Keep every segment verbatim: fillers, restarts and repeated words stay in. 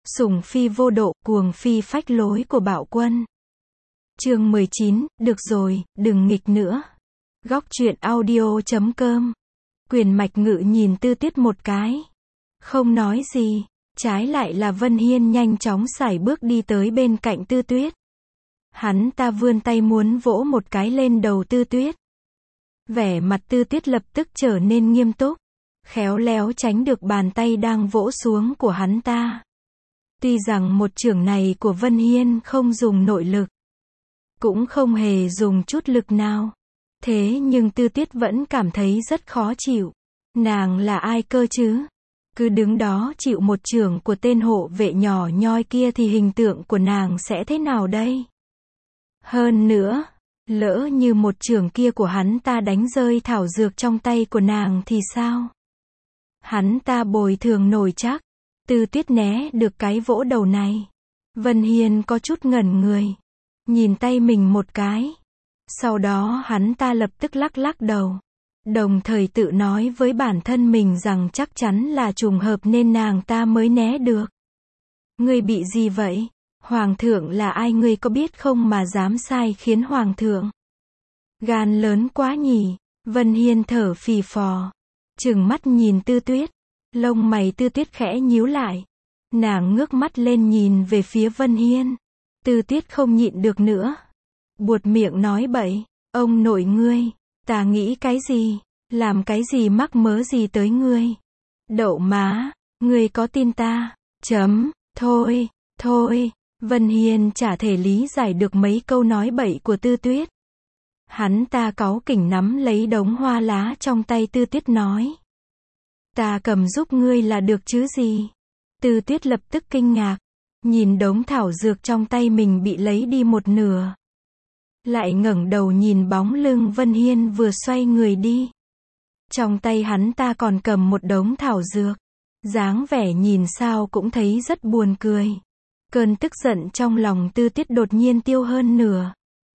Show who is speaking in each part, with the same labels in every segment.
Speaker 1: Sủng phi vô độ, cuồng phi phách lối của Bạo Quân. Chương mười chín, được rồi, đừng nghịch nữa. Góc truyện audio chấm com. Quyền Mạch Ngự nhìn Tư Tuyết một cái. Không nói gì, trái lại là Vân Hiên nhanh chóng sải bước đi tới bên cạnh Tư Tuyết. Hắn ta vươn tay muốn vỗ một cái lên đầu Tư Tuyết. Vẻ mặt Tư Tuyết lập tức trở nên nghiêm túc, khéo léo tránh được bàn tay đang vỗ xuống của hắn ta. Tuy rằng một chưởng này của Vân Hiên không dùng nội lực, cũng không hề dùng chút lực nào, thế nhưng Tư Tuyết vẫn cảm thấy rất khó chịu. Nàng là ai cơ chứ? Cứ đứng đó chịu một chưởng của tên hộ vệ nhỏ nhoi kia thì hình tượng của nàng sẽ thế nào đây? Hơn nữa, lỡ như một chưởng kia của hắn ta đánh rơi thảo dược trong tay của nàng thì sao? Hắn ta bồi thường nổi chắc. Tư Tuyết né được cái vỗ đầu này. Vân Hiên có chút ngẩn người, nhìn tay mình một cái. Sau đó hắn ta lập tức lắc lắc đầu, đồng thời tự nói với bản thân mình rằng chắc chắn là trùng hợp nên nàng ta mới né được. Ngươi bị gì vậy? Hoàng thượng là ai ngươi có biết không mà dám sai khiến hoàng thượng? Gan lớn quá nhỉ? Vân Hiên thở phì phò, trừng mắt nhìn Tư Tuyết. Lông mày Tư Tuyết khẽ nhíu lại. Nàng ngước mắt lên nhìn về phía Vân Hiên. Tư Tuyết không nhịn được nữa, buột miệng nói bậy. Ông nội ngươi, ta nghĩ cái gì? Làm cái gì mắc mớ gì tới ngươi? Đậu má, ngươi có tin ta? Chấm, thôi, thôi. Vân Hiên chả thể lý giải được mấy câu nói bậy của Tư Tuyết. Hắn ta cáu kỉnh nắm lấy đống hoa lá trong tay Tư Tuyết nói. Ta cầm giúp ngươi là được chứ gì? Tư Tuyết lập tức kinh ngạc, nhìn đống thảo dược trong tay mình bị lấy đi một nửa. Lại ngẩng đầu nhìn bóng lưng Vân Hiên vừa xoay người đi. Trong tay hắn ta còn cầm một đống thảo dược. Dáng vẻ nhìn sao cũng thấy rất buồn cười. Cơn tức giận trong lòng Tư Tuyết đột nhiên tiêu hơn nửa.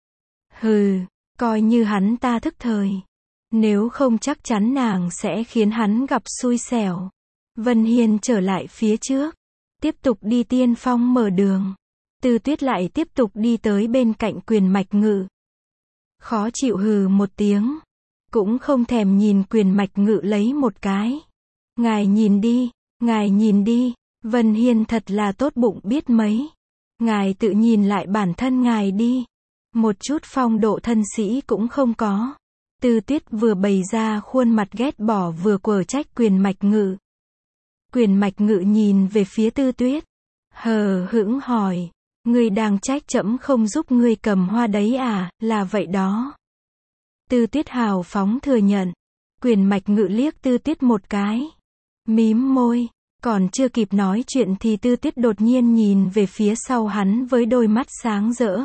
Speaker 1: Hừ, coi như hắn ta thức thời. Nếu không chắc chắn nàng sẽ khiến hắn gặp xui xẻo. Vân Hiên trở lại phía trước, tiếp tục đi tiên phong mở đường. Tư Tuyết lại tiếp tục đi tới bên cạnh Quyền Mạch Ngự. Khó chịu hừ một tiếng, cũng không thèm nhìn Quyền Mạch Ngự lấy một cái. Ngài nhìn đi, ngài nhìn đi, Vân Hiên thật là tốt bụng biết mấy. Ngài tự nhìn lại bản thân ngài đi, một chút phong độ thân sĩ cũng không có. Tư Tuyết vừa bày ra khuôn mặt ghét bỏ vừa quở trách Quyền Mạch Ngự. Quyền Mạch Ngự nhìn về phía Tư Tuyết, hờ hững hỏi, ngươi đang trách trẫm không giúp ngươi cầm hoa đấy à? Là vậy đó. Tư Tuyết hào phóng thừa nhận. Quyền Mạch Ngự liếc Tư Tuyết một cái, mím môi, còn chưa kịp nói chuyện thì Tư Tuyết đột nhiên nhìn về phía sau hắn với đôi mắt sáng rỡ,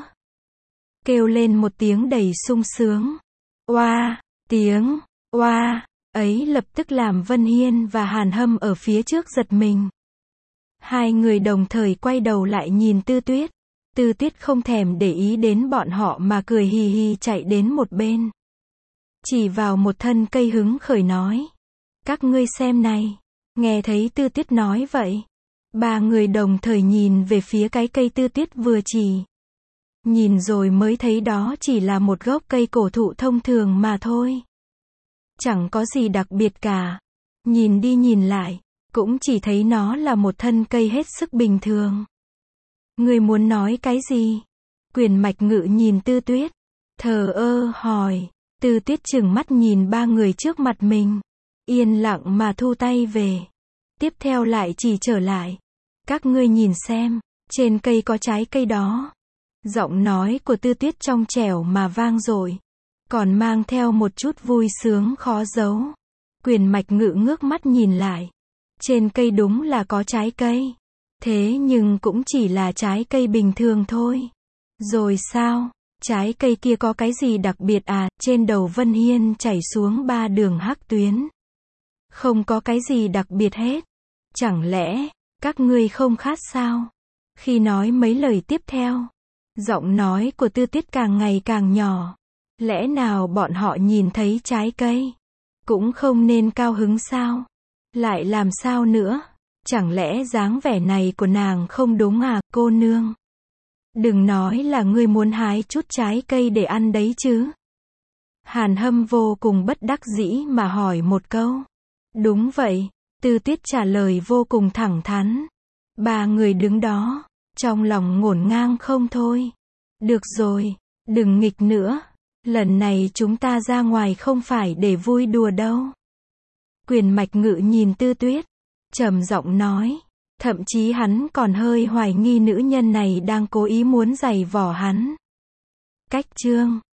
Speaker 1: kêu lên một tiếng đầy sung sướng. Oa, tiếng oa ấy lập tức làm Vân Hiên và Hàn Hâm ở phía trước giật mình. Hai người đồng thời quay đầu lại nhìn Tư Tuyết. Tư Tuyết không thèm để ý đến bọn họ mà cười hì hì chạy đến một bên, chỉ vào một thân cây hứng khởi nói, các ngươi xem này. Nghe thấy Tư Tuyết nói vậy, ba người đồng thời nhìn về phía cái cây Tư Tuyết vừa chỉ. Nhìn rồi mới thấy đó chỉ là một gốc cây cổ thụ thông thường mà thôi. Chẳng có gì đặc biệt cả. Nhìn đi nhìn lại, cũng chỉ thấy nó là một thân cây hết sức bình thường. Ngươi muốn nói cái gì? Quyền Mạch Ngự nhìn Tư Tuyết, thờ ơ hỏi. Tư Tuyết trừng mắt nhìn ba người trước mặt mình, yên lặng mà thu tay về. Tiếp theo lại chỉ trở lại. Các ngươi nhìn xem, trên cây có trái cây đó. Giọng nói của Tư Tuyết trong trẻo mà vang dội, còn mang theo một chút vui sướng khó giấu. Quyền Mạch Ngự ngước mắt nhìn lại. Trên cây đúng là có trái cây. Thế nhưng cũng chỉ là trái cây bình thường thôi. Rồi sao? Trái cây kia có cái gì đặc biệt à? Trên đầu Vân Hiên chảy xuống ba đường hắc tuyến. Không có cái gì đặc biệt hết. Chẳng lẽ, các ngươi không khát sao? Khi nói mấy lời tiếp theo, giọng nói của Tư Tuyết càng ngày càng nhỏ. Lẽ nào bọn họ nhìn thấy trái cây cũng không nên cao hứng sao? Lại làm sao nữa? Chẳng lẽ dáng vẻ này của nàng không đúng à, cô nương? Đừng nói là ngươi muốn hái chút trái cây để ăn đấy chứ. Hàn Hâm vô cùng bất đắc dĩ mà hỏi một câu. Đúng vậy, Tư Tiết trả lời vô cùng thẳng thắn. Ba người đứng đó, trong lòng ngổn ngang không thôi. Được rồi, đừng nghịch nữa. Lần này chúng ta ra ngoài không phải để vui đùa đâu. Quyền Mạch Ngự nhìn Tư Tuyết, trầm giọng nói. Thậm chí hắn còn hơi hoài nghi nữ nhân này đang cố ý muốn giày vò hắn. Cách chương